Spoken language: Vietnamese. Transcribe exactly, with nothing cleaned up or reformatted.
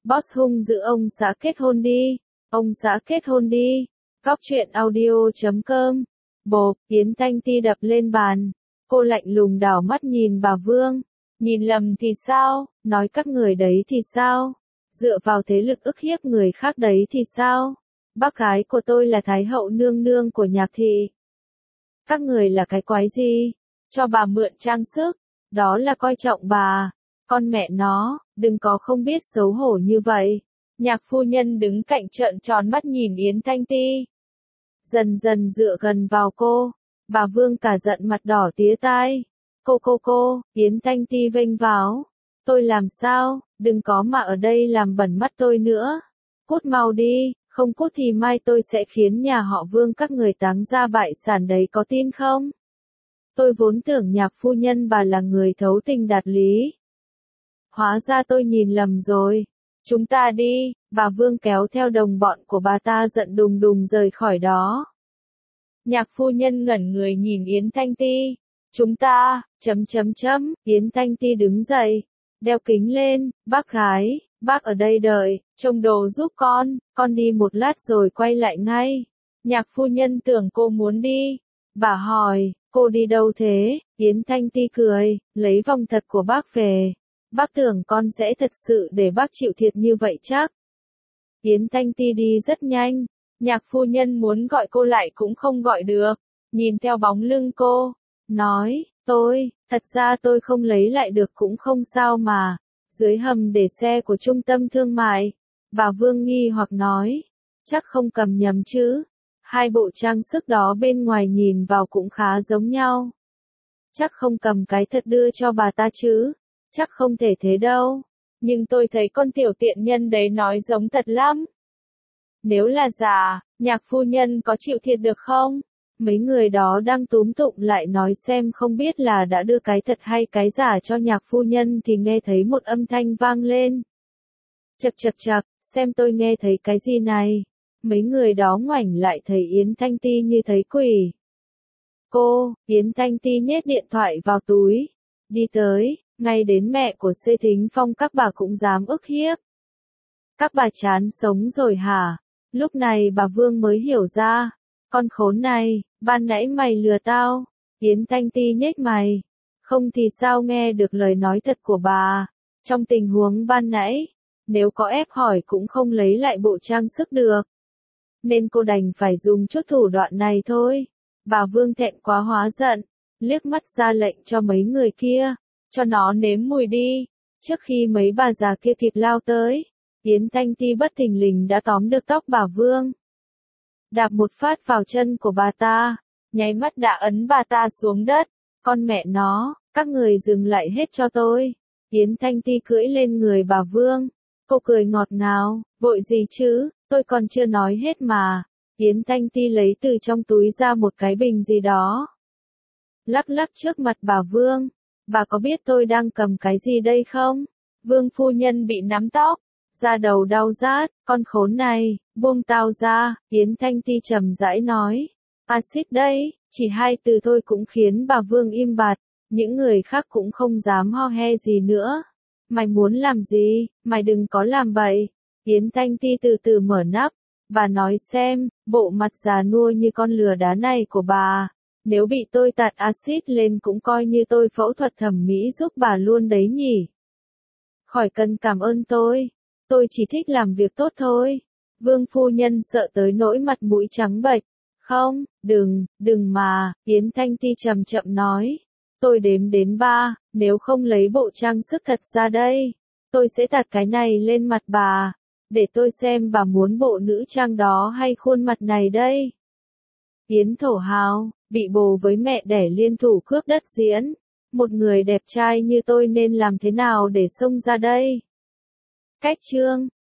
Boss hung dữ ông xã kết hôn đi, ông xã kết hôn đi. Góc truyện audio chấm com. Bộp, Yến Thanh Ti đập lên bàn. Cô lạnh lùng đảo mắt nhìn bà Vương. Nhìn lầm thì sao, nói các người đấy thì sao? Dựa vào thế lực ức hiếp người khác đấy thì sao? Bác gái của tôi là Thái hậu nương nương của Nhạc thị. Các người là cái quái gì? Cho bà mượn trang sức, đó là coi trọng bà. Con mẹ nó, đừng có không biết xấu hổ như vậy. Nhạc phu nhân đứng cạnh trợn tròn mắt nhìn Yến Thanh Ti. Dần dần dựa gần vào cô, bà Vương cả giận mặt đỏ tía tai. Cô cô cô, Yến Thanh Ti vênh váo. Tôi làm sao, đừng có mà ở đây làm bẩn mắt tôi nữa. Cút mau đi, không cút thì mai tôi sẽ khiến nhà họ Vương các người táng ra bại sản đấy, có tin không? Tôi vốn tưởng nhạc phu nhân bà là người thấu tình đạt lý. Hóa ra tôi nhìn lầm rồi. Chúng ta đi, bà Vương kéo theo đồng bọn của bà ta giận đùng đùng rời khỏi đó. Nhạc phu nhân ngẩn người nhìn Yến Thanh Ti. Chúng ta, chấm chấm chấm, Yến Thanh Ti đứng dậy, đeo kính lên, bác gái, bác ở đây đợi, trông đồ giúp con, con đi một lát rồi quay lại ngay. Nhạc phu nhân tưởng cô muốn đi. Bà hỏi, cô đi đâu thế? Yến Thanh Ti cười, lấy vòng thật của bác về. Bác tưởng con sẽ thật sự để bác chịu thiệt như vậy chắc. Yến Thanh Ti đi rất nhanh, nhạc phu nhân muốn gọi cô lại cũng không gọi được, nhìn theo bóng lưng cô, nói, tôi, thật ra tôi không lấy lại được cũng không sao mà, dưới hầm để xe của trung tâm thương mại. Bà Vương nghi hoặc nói, chắc không cầm nhầm chứ, hai bộ trang sức đó bên ngoài nhìn vào cũng khá giống nhau. Chắc không cầm cái thật đưa cho bà ta chứ. Chắc không thể thế đâu, nhưng tôi thấy con tiểu tiện nhân đấy nói giống thật lắm. Nếu là giả, nhạc phu nhân có chịu thiệt được không? Mấy người đó đang túm tụng lại nói xem không biết là đã đưa cái thật hay cái giả cho nhạc phu nhân thì nghe thấy một âm thanh vang lên. Chật chật chật, xem tôi nghe thấy cái gì này? Mấy người đó ngoảnh lại thấy Yến Thanh Ti như thấy quỷ. Cô, Yến Thanh Ti nhét điện thoại vào túi, đi tới. Ngay đến mẹ của Xê Thính Phong các bà cũng dám ức hiếp. Các bà chán sống rồi hả? Lúc này bà Vương mới hiểu ra. Con khốn này, ban nãy mày lừa tao. Yến Thanh Ti nhếch mày. Không thì sao nghe được lời nói thật của bà. Trong tình huống ban nãy, nếu có ép hỏi cũng không lấy lại bộ trang sức được. Nên cô đành phải dùng chút thủ đoạn này thôi. Bà Vương thẹn quá hóa giận, liếc mắt ra lệnh cho mấy người kia. Cho nó nếm mùi đi. Trước khi mấy bà già kia kịp lao tới, Yến Thanh Ti bất thình lình đã tóm được tóc bà Vương. Đạp một phát vào chân của bà ta, nháy mắt đã ấn bà ta xuống đất. Con mẹ nó, các người dừng lại hết cho tôi. Yến Thanh Ti cưỡi lên người bà Vương. Cô cười ngọt ngào, vội gì chứ, tôi còn chưa nói hết mà. Yến Thanh Ti lấy từ trong túi ra một cái bình gì đó. Lắc lắc trước mặt bà Vương. Bà có biết tôi đang cầm cái gì đây không? Vương phu nhân bị nắm tóc, da đầu đau rát, con khốn này, buông tao ra, Yến Thanh Ti trầm rãi nói. Axit đây, chỉ hai từ thôi cũng khiến bà Vương im bặt, những người khác cũng không dám ho he gì nữa. Mày muốn làm gì, mày đừng có làm bậy. Yến Thanh Ti từ từ mở nắp, bà nói xem, bộ mặt già nua như con lừa đá này của bà. Nếu bị tôi tạt axit lên cũng coi như tôi phẫu thuật thẩm mỹ giúp bà luôn đấy nhỉ. Khỏi cần cảm ơn tôi. Tôi chỉ thích làm việc tốt thôi. Vương phu nhân sợ tới nỗi mặt mũi trắng bệch. Không, đừng, đừng mà, Yến Thanh Ti chậm chậm nói. Tôi đếm đến ba, nếu không lấy bộ trang sức thật ra đây, tôi sẽ tạt cái này lên mặt bà. Để tôi xem bà muốn bộ nữ trang đó hay khuôn mặt này đây. Yến thổ hào, bị bồ với mẹ đẻ liên thủ cướp đất diễn. Một người đẹp trai như tôi nên làm thế nào để xông ra đây? Cách chương